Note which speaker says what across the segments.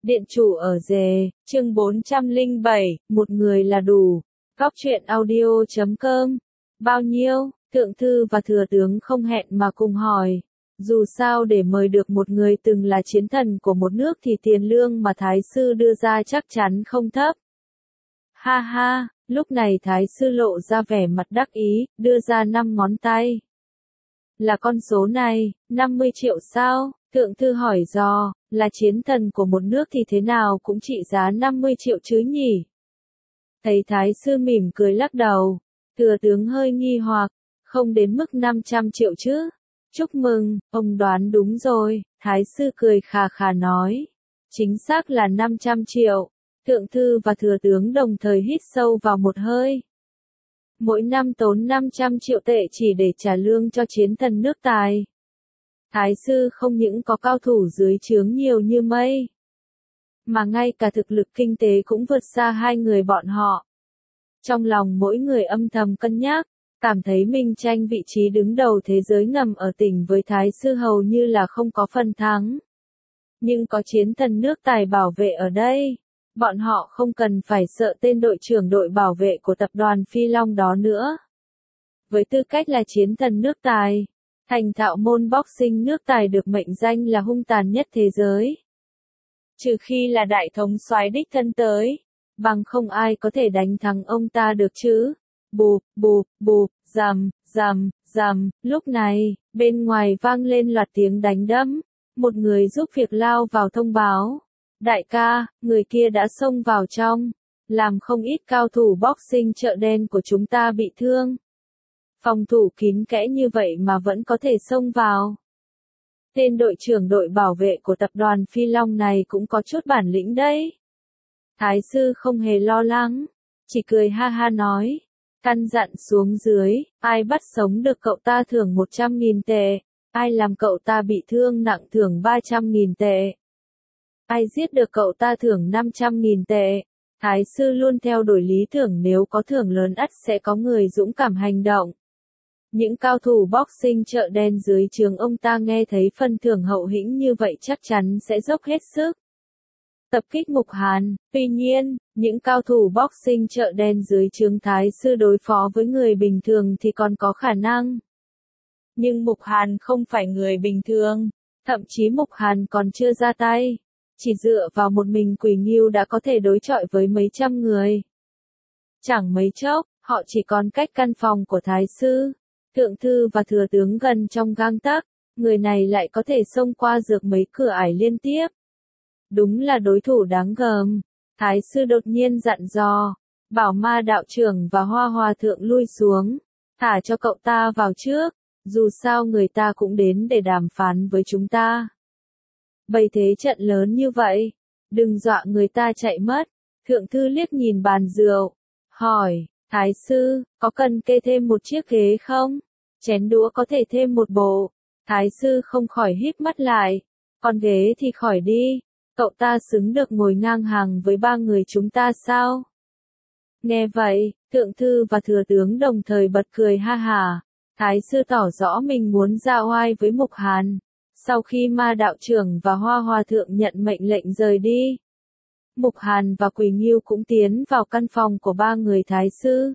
Speaker 1: Điện chủ ở rề, chương 407, một người là đủ. Góc truyện audio.com. Bao nhiêu? Thượng thư và thừa tướng không hẹn mà cùng hỏi. Dù sao để mời được một người từng là chiến thần của một nước thì tiền lương mà Thái sư đưa ra chắc chắn không thấp. Ha ha, lúc này Thái sư lộ ra vẻ mặt đắc ý, đưa ra 5 ngón tay. Là con số này, 50 triệu sao? Thượng thư hỏi dò, là chiến thần của một nước thì thế nào cũng trị giá 50 triệu chứ nhỉ? Thấy Thái sư mỉm cười lắc đầu, thừa tướng hơi nghi hoặc, không đến mức 500 triệu chứ? Chúc mừng, ông đoán đúng rồi, Thái sư cười khà khà nói. Chính xác là 500 triệu. Thượng thư và thừa tướng đồng thời hít sâu vào một hơi. Mỗi năm tốn 500 triệu tệ chỉ để trả lương cho chiến thần nước Tài. Thái sư không những có cao thủ dưới trướng nhiều như mây, mà ngay cả thực lực kinh tế cũng vượt xa hai người bọn họ. Trong lòng mỗi người âm thầm cân nhắc, cảm thấy mình tranh vị trí đứng đầu thế giới ngầm ở tỉnh với Thái sư hầu như là không có phần thắng. Nhưng có chiến thần nước Tài bảo vệ ở đây, bọn họ không cần phải sợ tên đội trưởng đội bảo vệ của tập đoàn Phi Long đó nữa. Với tư cách là chiến thần nước Tài, thành thạo môn boxing nước Tài được mệnh danh là hung tàn nhất thế giới. Trừ khi là đại thống soái đích thân tới, bằng không ai có thể đánh thắng ông ta được chứ. Bụp, bụp, bụp, rầm, rầm, rầm, lúc này, bên ngoài vang lên loạt tiếng đánh đấm, một người giúp việc lao vào thông báo. Đại ca, người kia đã xông vào trong, làm không ít cao thủ boxing chợ đen của chúng ta bị thương. Phòng thủ kín kẽ như vậy mà vẫn có thể xông vào. Tên đội trưởng đội bảo vệ của tập đoàn Phi Long này cũng có chút bản lĩnh đấy. Thái sư không hề lo lắng, chỉ cười ha ha nói, căn dặn xuống dưới, ai bắt sống được cậu ta thưởng 100.000 tệ, ai làm cậu ta bị thương nặng thưởng 300.000 tệ, ai giết được cậu ta thưởng 500.000 tệ. Thái sư luôn theo đuổi lý tưởng, nếu có thưởng lớn ắt sẽ có người dũng cảm hành động. Những cao thủ boxing chợ đen dưới trướng ông ta nghe thấy phần thưởng hậu hĩnh như vậy chắc chắn sẽ dốc hết sức tập kích Mục Hàn. Tuy nhiên, những cao thủ boxing chợ đen dưới trướng Thái sư đối phó với người bình thường thì còn có khả năng. Nhưng Mục Hàn không phải người bình thường, thậm chí Mục Hàn còn chưa ra tay. Chỉ dựa vào một mình Quỳ Ngưu đã có thể đối chọi với mấy trăm người. Chẳng mấy chốc, họ chỉ còn cách căn phòng của Thái sư, thượng thư và thừa tướng gần trong gang tấc, người này lại có thể xông qua dược mấy cửa ải liên tiếp. Đúng là đối thủ đáng gờm. Thái sư đột nhiên dặn dò, bảo Ma đạo trưởng và Hoa hòa thượng lui xuống, thả cho cậu ta vào trước, dù sao người ta cũng đến để đàm phán với chúng ta. Bày thế trận lớn như vậy, đừng dọa người ta chạy mất. Thượng thư liếc nhìn bàn rượu, hỏi, Thái sư, có cần kê thêm một chiếc ghế không? Chén đũa có thể thêm một bộ. Thái sư không khỏi híp mắt lại, còn ghế thì khỏi đi, cậu ta xứng được ngồi ngang hàng với ba người chúng ta sao? Nghe vậy, thượng thư và thừa tướng đồng thời bật cười ha hả. Thái sư tỏ rõ mình muốn ra oai với Mục Hàn. Sau khi Ma đạo trưởng và Hoa hòa thượng nhận mệnh lệnh rời đi, Mục Hàn và Quỳ Ngưu cũng tiến vào căn phòng của ba người Thái sư.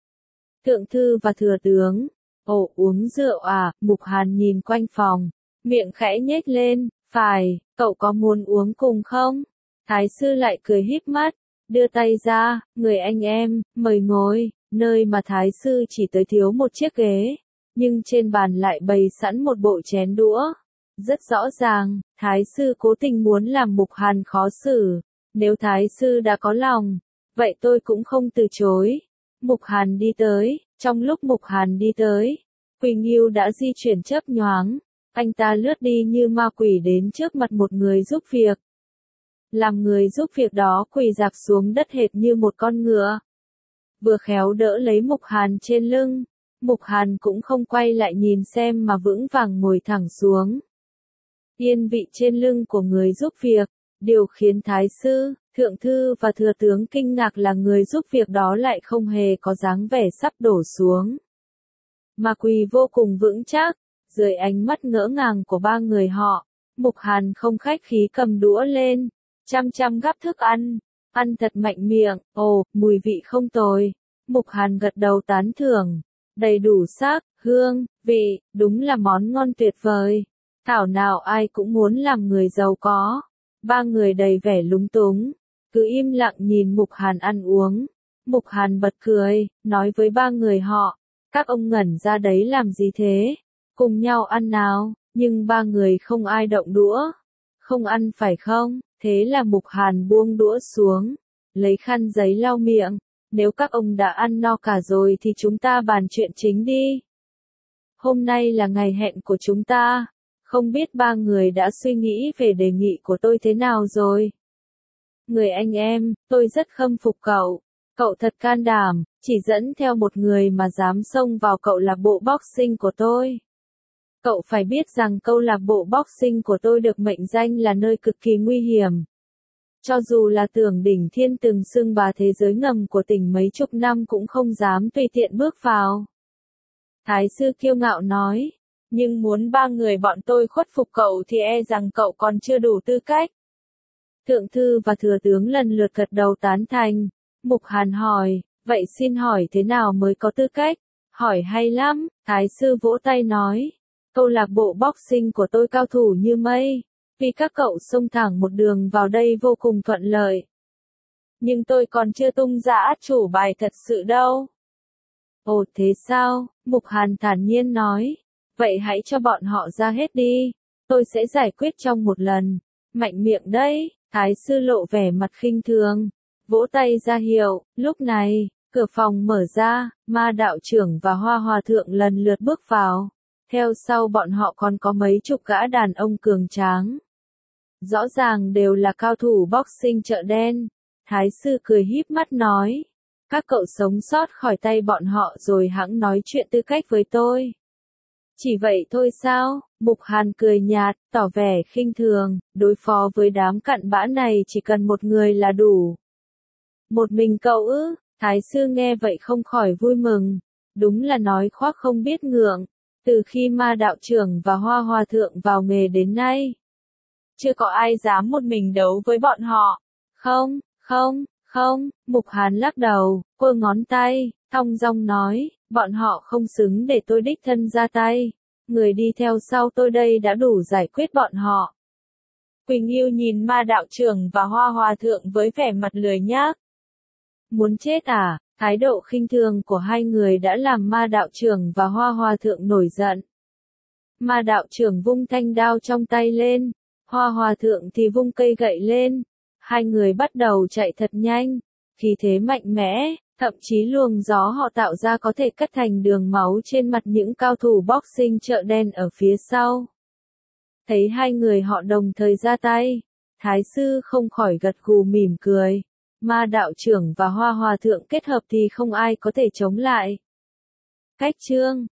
Speaker 1: Thượng thư và thừa tướng, ồ, uống rượu à? Mục Hàn nhìn quanh phòng, miệng khẽ nhếch lên, phải, cậu có muốn uống cùng không? Thái sư lại cười híp mắt, đưa tay ra, người anh em, mời ngồi, nơi mà Thái sư chỉ tới thiếu một chiếc ghế, nhưng trên bàn lại bày sẵn một bộ chén đũa. Rất rõ ràng, Thái sư cố tình muốn làm Mục Hàn khó xử. Nếu Thái sư đã có lòng, vậy tôi cũng không từ chối. Mục Hàn đi tới, trong lúc Mục Hàn đi tới, Quỳ Ngưu đã di chuyển chớp nhoáng, anh ta lướt đi như ma quỷ đến trước mặt một người giúp việc. Làm người giúp việc đó quỳ rạp xuống đất hệt như một con ngựa. Vừa khéo đỡ lấy Mục Hàn trên lưng, Mục Hàn cũng không quay lại nhìn xem mà vững vàng ngồi thẳng xuống. Yên vị trên lưng của người giúp việc, điều khiến Thái sư, thượng thư và thừa tướng kinh ngạc là người giúp việc đó lại không hề có dáng vẻ sắp đổ xuống, mà quỳ vô cùng vững chắc. Dưới ánh mắt ngỡ ngàng của ba người họ, Mục Hàn không khách khí cầm đũa lên, chăm gắp thức ăn, ăn thật mạnh miệng, ồ, mùi vị không tồi. Mục Hàn gật đầu tán thưởng, đầy đủ sắc, hương, vị, đúng là món ngon tuyệt vời. Thảo nào ai cũng muốn làm người giàu có. Ba người đầy vẻ lúng túng, cứ im lặng nhìn Mục Hàn ăn uống. Mục Hàn bật cười, nói với ba người họ, các ông ngẩn ra đấy làm gì thế? Cùng nhau ăn nào, nhưng ba người không ai động đũa. Không ăn phải không? Thế là Mục Hàn buông đũa xuống, lấy khăn giấy lau miệng. Nếu các ông đã ăn no cả rồi thì chúng ta bàn chuyện chính đi. Hôm nay là ngày hẹn của chúng ta. Không biết ba người đã suy nghĩ về đề nghị của tôi thế nào rồi? Người anh em, tôi rất khâm phục cậu. Cậu thật can đảm, chỉ dẫn theo một người mà dám xông vào câu lạc bộ boxing của tôi. Cậu phải biết rằng câu lạc bộ boxing của tôi được mệnh danh là nơi cực kỳ nguy hiểm. Cho dù là Tưởng Đỉnh Thiên từng xưng bà thế giới ngầm của tỉnh mấy chục năm cũng không dám tùy tiện bước vào. Thái sư kiêu ngạo nói, nhưng muốn ba người bọn tôi khuất phục cậu thì e rằng cậu còn chưa đủ tư cách. Thượng thư và thừa tướng lần lượt gật đầu tán thành. Mục Hàn hỏi, vậy xin hỏi thế nào mới có tư cách? Hỏi hay lắm, Thái sư vỗ tay nói. Câu lạc bộ boxing của tôi cao thủ như mây. Vì các cậu xông thẳng một đường vào đây vô cùng thuận lợi. Nhưng tôi còn chưa tung ra át chủ bài thật sự đâu. Ồ thế sao? Mục Hàn thản nhiên nói. Vậy hãy cho bọn họ ra hết đi. Tôi sẽ giải quyết trong một lần. Mạnh miệng đấy, Thái sư lộ vẻ mặt khinh thường. Vỗ tay ra hiệu, lúc này, cửa phòng mở ra, Ma đạo trưởng và Hoa hòa thượng lần lượt bước vào. Theo sau bọn họ còn có mấy chục gã đàn ông cường tráng. Rõ ràng đều là cao thủ boxing chợ đen. Thái sư cười híp mắt nói. Các cậu sống sót khỏi tay bọn họ rồi hẵng nói chuyện tư cách với tôi. Chỉ vậy thôi sao? Mục Hàn cười nhạt, tỏ vẻ khinh thường, đối phó với đám cặn bã này chỉ cần một người là đủ. Một mình cậu ư? Thái sư nghe vậy không khỏi vui mừng. Đúng là nói khoác không biết ngượng. Từ khi Ma đạo trưởng và Hoa hòa thượng vào nghề đến nay, chưa có ai dám một mình đấu với bọn họ. Không, Mục Hàn lắc đầu, quơ ngón tay, thong dong nói, bọn họ không xứng để tôi đích thân ra tay. Người đi theo sau tôi đây đã đủ giải quyết bọn họ. Quỳnh Yêu nhìn Ma đạo trưởng và Hoa hòa thượng với vẻ mặt lười nhác. Muốn chết à? Thái độ khinh thường của hai người đã làm Ma đạo trưởng và Hoa hòa thượng nổi giận. Ma đạo trưởng vung thanh đao trong tay lên, Hoa hòa thượng thì vung cây gậy lên. Hai người bắt đầu chạy thật nhanh, khí thế mạnh mẽ, thậm chí luồng gió họ tạo ra có thể cắt thành đường máu trên mặt những cao thủ boxing chợ đen ở phía sau. Thấy hai người họ đồng thời ra tay, Thái sư không khỏi gật gù mỉm cười. Ma đạo trưởng và Hoa hòa thượng kết hợp thì không ai có thể chống lại. Cách chương